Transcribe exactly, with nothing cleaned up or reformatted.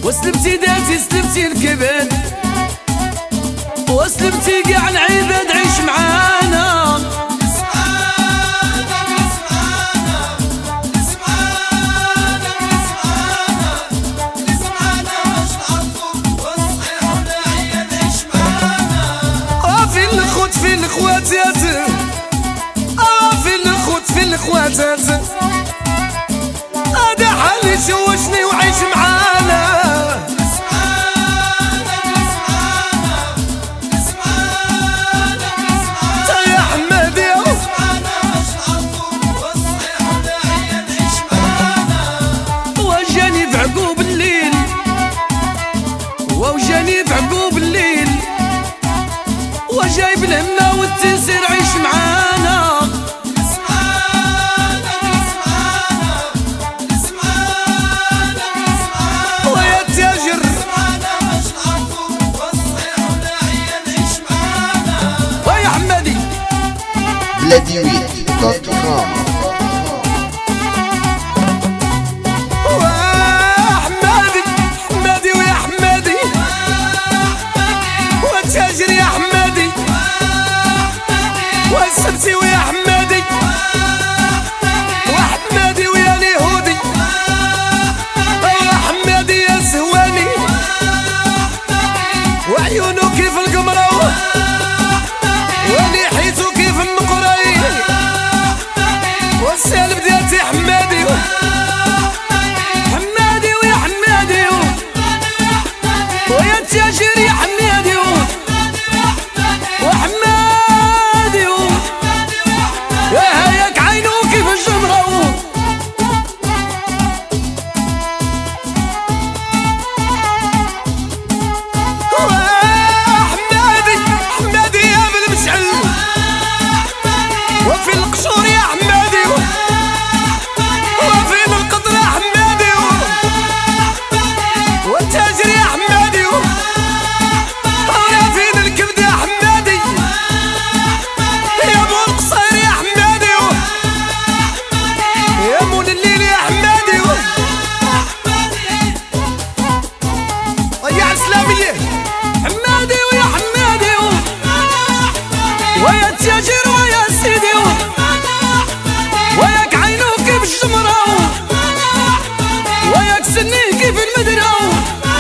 وسلمتي داتي سلمتي الكبد، وسلمتي كاع العباد عيش معانا. في الخواتات اه في الخوت في الخواتات هذا حالي شوشني وعيش معانا. تا يا حمادي وجاني في عقوب الليل، وجاني في عقوب الليل، وجايب الهمة والتيسير عيش معانا. ويا التاجر ويا حمادي بلاديويت دوت كوم. حمادي حمادي ويا حمادي والتاجر يا حمادي والسبتي ويا حمادي وحمادي ويا اليهودي. يا حمادي يا سهواني وعيونه كيف القمرة ولحيته كيف النقري والسالب ديالتي حمادي حمادي ويا حمادي ويا التاجر يا حمادي وحمادي يا هياك عينو كيف الجمرة. حمادي حمادي يا بالمشعل وفي القشور يا حمادي وفي القطر يا حمادي والتاجر يا حمادي وفي الكبد يا حمادي يا ابو القصير يا حمادي يا مول الليل يا حمادي يا اسلاميه حمادي ويا حمادي ويا التاجر ويا سيدي وياك عينو كيف الجمره وياك سنيه كيف المدرة